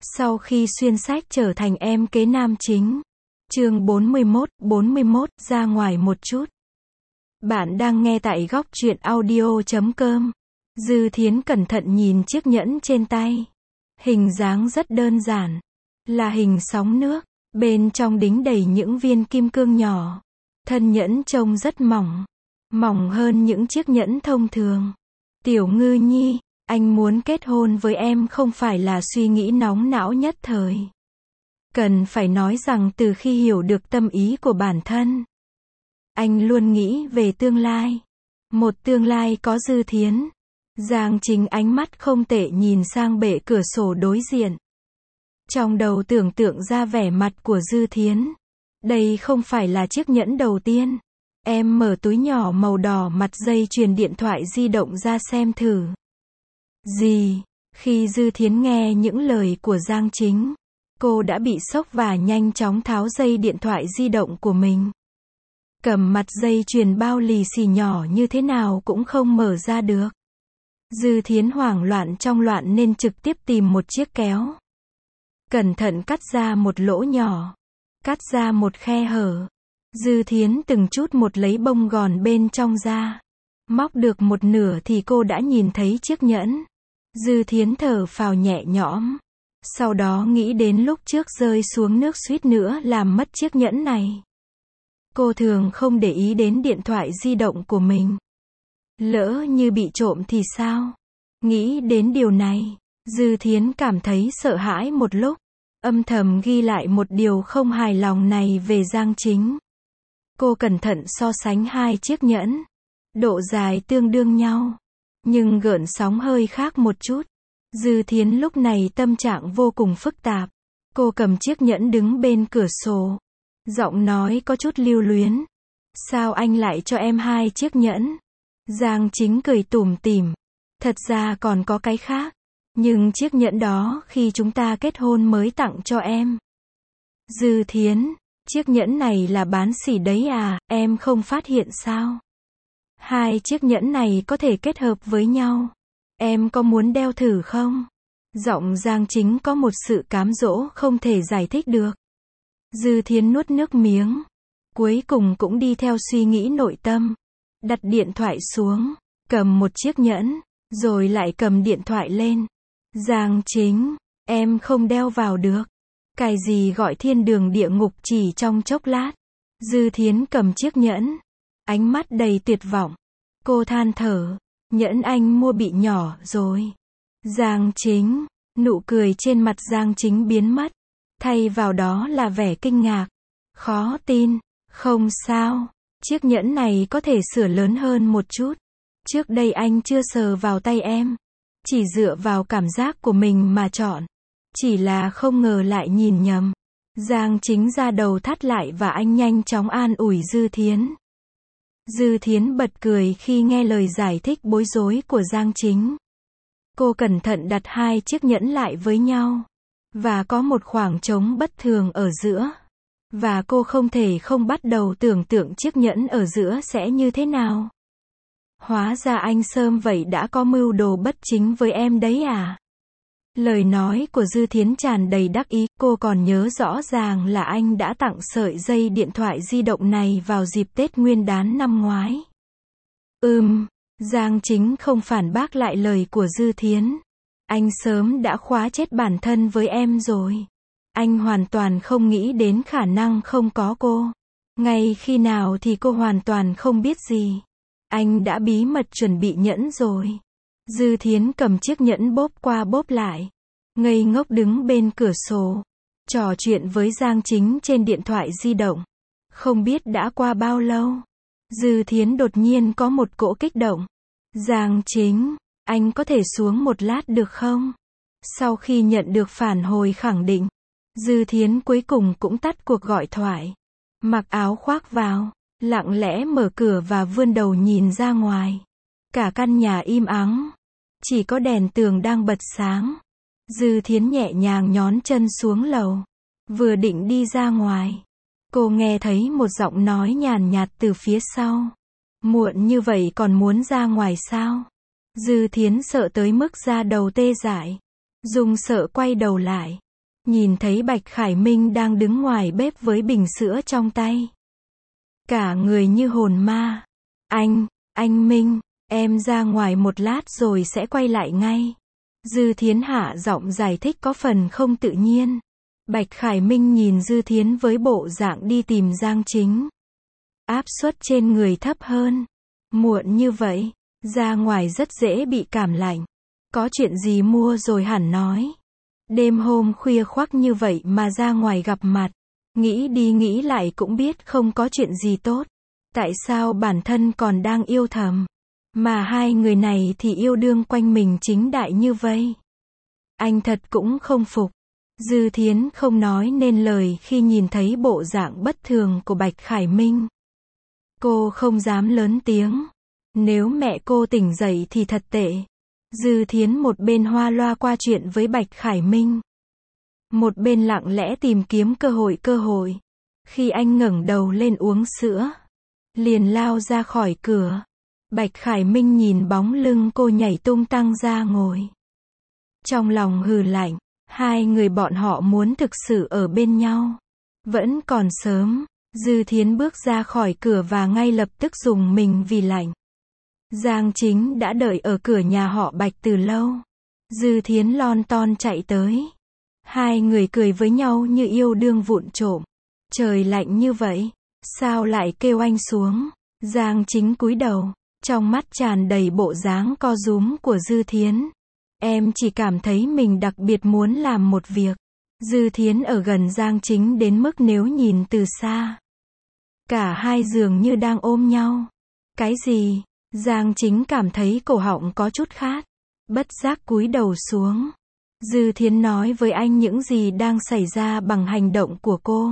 Sau khi xuyên sách trở thành em kế nam chính. Chương 41, ra ngoài một chút. Bạn đang nghe tại góc truyện audio.com. Dư Thiến cẩn thận nhìn chiếc nhẫn trên tay. Hình dáng rất đơn giản. Là hình sóng nước. Bên trong đính đầy những viên kim cương nhỏ. Thân nhẫn trông rất mỏng. Mỏng hơn những chiếc nhẫn thông thường. Tiểu Ngư Nhi, anh muốn kết hôn với em không phải là suy nghĩ nóng não nhất thời. Cần phải nói rằng từ khi hiểu được tâm ý của bản thân, anh luôn nghĩ về tương lai. Một tương lai có Dư Thiến. Giang Chính ánh mắt không tệ nhìn sang bệ cửa sổ đối diện. Trong đầu tưởng tượng ra vẻ mặt của Dư Thiến. Đây không phải là chiếc nhẫn đầu tiên. Em mở túi nhỏ màu đỏ mặt dây chuyền điện thoại di động ra xem thử. Gì? Khi Dư Thiến nghe những lời của Giang Chính, cô đã bị sốc và nhanh chóng tháo dây điện thoại di động của mình. Cầm mặt dây chuyền bao lì xì nhỏ như thế nào cũng không mở ra được. Dư Thiến hoảng loạn trong loạn nên trực tiếp tìm một chiếc kéo. Cẩn thận cắt ra một lỗ nhỏ. Cắt ra một khe hở. Dư Thiến từng chút một lấy bông gòn bên trong ra. Móc được một nửa thì cô đã nhìn thấy chiếc nhẫn. Dư Thiến thở phào nhẹ nhõm. Sau đó nghĩ đến lúc trước rơi xuống nước suýt nữa làm mất chiếc nhẫn này. Cô thường không để ý đến điện thoại di động của mình. Lỡ như bị trộm thì sao? Nghĩ đến điều này, Dư Thiến cảm thấy sợ hãi một lúc. Âm thầm ghi lại một điều không hài lòng này về Giang Chính. Cô cẩn thận so sánh hai chiếc nhẫn. Độ dài tương đương nhau. Nhưng gợn sóng hơi khác một chút. Dư Thiến lúc này tâm trạng vô cùng phức tạp. Cô cầm chiếc nhẫn đứng bên cửa sổ. Giọng nói có chút lưu luyến. Sao anh lại cho em hai chiếc nhẫn? Giang Chính cười tủm tỉm. Thật ra còn có cái khác. Nhưng chiếc nhẫn đó khi chúng ta kết hôn mới tặng cho em. Dư Thiến, chiếc nhẫn này là bán xỉ đấy à, em không phát hiện sao? Hai chiếc nhẫn này có thể kết hợp với nhau. Em có muốn đeo thử không? Giọng Giang Chính có một sự cám dỗ không thể giải thích được. Dư Thiến nuốt nước miếng. Cuối cùng cũng đi theo suy nghĩ nội tâm. Đặt điện thoại xuống. Cầm một chiếc nhẫn. Rồi lại cầm điện thoại lên. Giang Chính, em không đeo vào được. Cái gì gọi thiên đường địa ngục chỉ trong chốc lát. Dư Thiến cầm chiếc nhẫn. Ánh mắt đầy tuyệt vọng. Cô than thở. Nhẫn anh mua bị nhỏ rồi. Giang Chính, nụ cười trên mặt Giang Chính biến mất. Thay vào đó là vẻ kinh ngạc. Khó tin. Không sao. Chiếc nhẫn này có thể sửa lớn hơn một chút. Trước đây anh chưa sờ vào tay em. Chỉ dựa vào cảm giác của mình mà chọn. Chỉ là không ngờ lại nhìn nhầm. Giang Chính ra đầu thắt lại và anh nhanh chóng an ủi Dư Thiến. Dư Thiến bật cười khi nghe lời giải thích bối rối của Giang Chính. Cô cẩn thận đặt hai chiếc nhẫn lại với nhau. Và có một khoảng trống bất thường ở giữa. Và cô không thể không bắt đầu tưởng tượng chiếc nhẫn ở giữa sẽ như thế nào. Hóa ra anh Sơm vậy đã có mưu đồ bất chính với em đấy à? Lời nói của Dư Thiến tràn đầy đắc ý, cô còn nhớ rõ ràng là anh đã tặng sợi dây điện thoại di động này vào dịp Tết Nguyên đán năm ngoái. Giang Chính không phản bác lại lời của Dư Thiến. Anh sớm đã khóa chết bản thân với em rồi. Anh hoàn toàn không nghĩ đến khả năng không có cô. Ngay khi nào thì cô hoàn toàn không biết gì. Anh đã bí mật chuẩn bị nhẫn rồi. Dư Thiến cầm chiếc nhẫn bóp qua bóp lại. Ngây ngốc đứng bên cửa sổ. Trò chuyện với Giang Chính trên điện thoại di động. Không biết đã qua bao lâu. Dư Thiến đột nhiên có một cỗ kích động. Giang Chính, anh có thể xuống một lát được không? Sau khi nhận được phản hồi khẳng định, Dư Thiến cuối cùng cũng tắt cuộc gọi thoại. Mặc áo khoác vào. Lặng lẽ mở cửa và vươn đầu nhìn ra ngoài. Cả căn nhà im ắng. Chỉ có đèn tường đang bật sáng. Dư Thiến nhẹ nhàng nhón chân xuống lầu. Vừa định đi ra ngoài. Cô nghe thấy một giọng nói nhàn nhạt từ phía sau. Muộn như vậy còn muốn ra ngoài sao? Dư Thiến sợ tới mức da đầu tê dại. Dùng sợ quay đầu lại. nhìn thấy Bạch Khải Minh đang đứng ngoài bếp với bình sữa trong tay. Cả người như hồn ma. Anh Minh, em ra ngoài một lát rồi sẽ quay lại ngay. Dư Thiến hạ giọng giải thích có phần không tự nhiên. Bạch Khải Minh nhìn Dư Thiến với bộ dạng đi tìm Giang Chính. Áp suất trên người thấp hơn. Muộn như vậy, ra ngoài rất dễ bị cảm lạnh. Có chuyện gì mua rồi hẳn nói. Đêm hôm khuya khoắt như vậy mà ra ngoài gặp mặt. Nghĩ đi nghĩ lại cũng biết không có chuyện gì tốt. Tại sao bản thân còn đang yêu thầm. Mà hai người này thì yêu đương quanh mình chính đại như vây. Anh thật cũng không phục. Dư Thiến không nói nên lời khi nhìn thấy bộ dạng bất thường của Bạch Khải Minh. Cô không dám lớn tiếng. Nếu mẹ cô tỉnh dậy thì thật tệ. Dư Thiến một bên hoa loa qua chuyện với Bạch Khải Minh. Một bên lặng lẽ tìm kiếm cơ hội. Khi anh ngẩng đầu lên uống sữa, liền lao ra khỏi cửa. Bạch Khải Minh nhìn bóng lưng cô nhảy tung tăng ra ngồi. Trong lòng hừ lạnh, hai người bọn họ muốn thực sự ở bên nhau. Vẫn còn sớm, Dư Thiến bước ra khỏi cửa và ngay lập tức rùng mình vì lạnh. Giang Chính đã đợi ở cửa nhà họ Bạch từ lâu. Dư Thiến lon ton chạy tới. Hai người cười với nhau như yêu đương vụng trộm. Trời lạnh như vậy, sao lại kêu anh xuống? Giang Chính cúi đầu, trong mắt tràn đầy bộ dáng co rúm của Dư Thiến. Em chỉ cảm thấy mình đặc biệt muốn làm một việc. Dư Thiến ở gần Giang Chính đến mức nếu nhìn từ xa, cả hai dường như đang ôm nhau. Cái gì? Giang Chính cảm thấy cổ họng có chút khát. Bất giác cúi đầu xuống. Dư Thiến nói với anh những gì đang xảy ra bằng hành động của cô.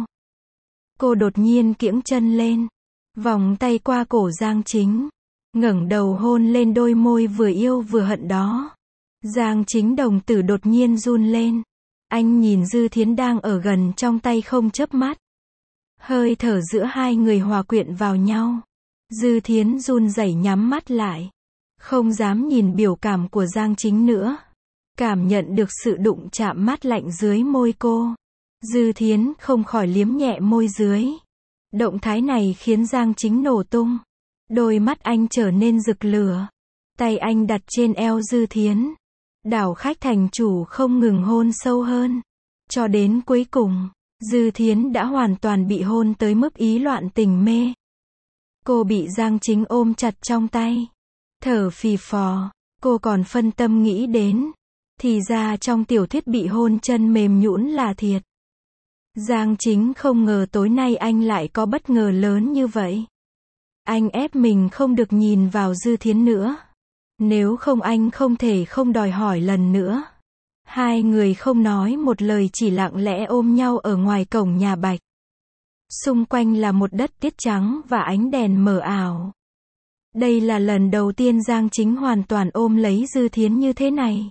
Cô đột nhiên kiễng chân lên, vòng tay qua cổ Giang Chính, ngẩng đầu hôn lên đôi môi vừa yêu vừa hận đó. Giang Chính đồng tử đột nhiên run lên. Anh nhìn Dư Thiến đang ở gần trong tay không chớp mắt. Hơi thở giữa hai người hòa quyện vào nhau. Dư Thiến run rẩy nhắm mắt lại, không dám nhìn biểu cảm của Giang Chính nữa. Cảm nhận được sự đụng chạm mát lạnh dưới môi cô. Dư Thiến không khỏi liếm nhẹ môi dưới. Động thái này khiến Giang Chính nổ tung. Đôi mắt anh trở nên rực lửa. Tay anh đặt trên eo Dư Thiến. Đảo khách thành chủ không ngừng hôn sâu hơn. Cho đến cuối cùng, Dư Thiến đã hoàn toàn bị hôn tới mức ý loạn tình mê. Cô bị Giang Chính ôm chặt trong tay. Thở phì phò, cô còn phân tâm nghĩ đến. Thì ra trong tiểu thuyết bị hôn chân mềm nhũn là thiệt. Giang Chính không ngờ tối nay anh lại có bất ngờ lớn như vậy. Anh ép mình không được nhìn vào Dư Thiến nữa. Nếu không anh không thể không đòi hỏi lần nữa. Hai người không nói một lời chỉ lặng lẽ ôm nhau ở ngoài cổng nhà Bạch. Xung quanh là một đất tiết trắng và ánh đèn mờ ảo. Đây là lần đầu tiên Giang Chính hoàn toàn ôm lấy Dư Thiến như thế này.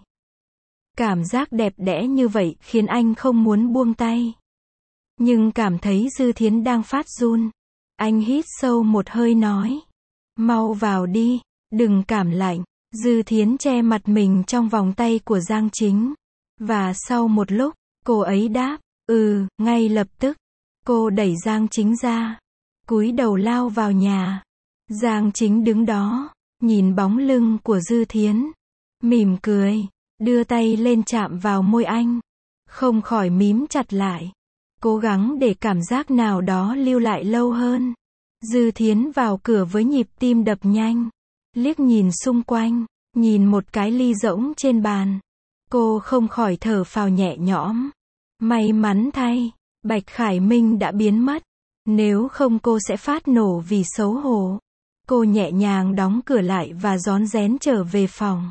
Cảm giác đẹp đẽ như vậy khiến anh không muốn buông tay. Nhưng cảm thấy Dư Thiến đang phát run. Anh hít sâu một hơi nói. Mau vào đi, đừng cảm lạnh. Dư Thiến che mặt mình trong vòng tay của Giang Chính. Và sau một lúc, cô ấy đáp, ngay lập tức. Cô đẩy Giang Chính ra, cúi đầu lao vào nhà. Giang Chính đứng đó, nhìn bóng lưng của Dư Thiến, mỉm cười, đưa tay lên chạm vào môi anh, không khỏi mím chặt lại, cố gắng để cảm giác nào đó lưu lại lâu hơn. Dư Thiến vào cửa với nhịp tim đập nhanh, liếc nhìn xung quanh, nhìn một cái ly rỗng trên bàn. Cô không khỏi thở phào nhẹ nhõm. May mắn thay, Bạch Khải Minh đã biến mất. Nếu không cô sẽ phát nổ vì xấu hổ. Cô nhẹ nhàng đóng cửa lại và rón rén trở về phòng.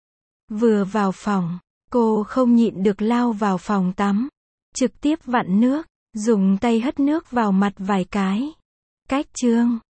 Vừa vào phòng, cô không nhịn được lao vào phòng tắm. Trực tiếp vặn nước, dùng tay hất nước vào mặt vài cái. Cách chương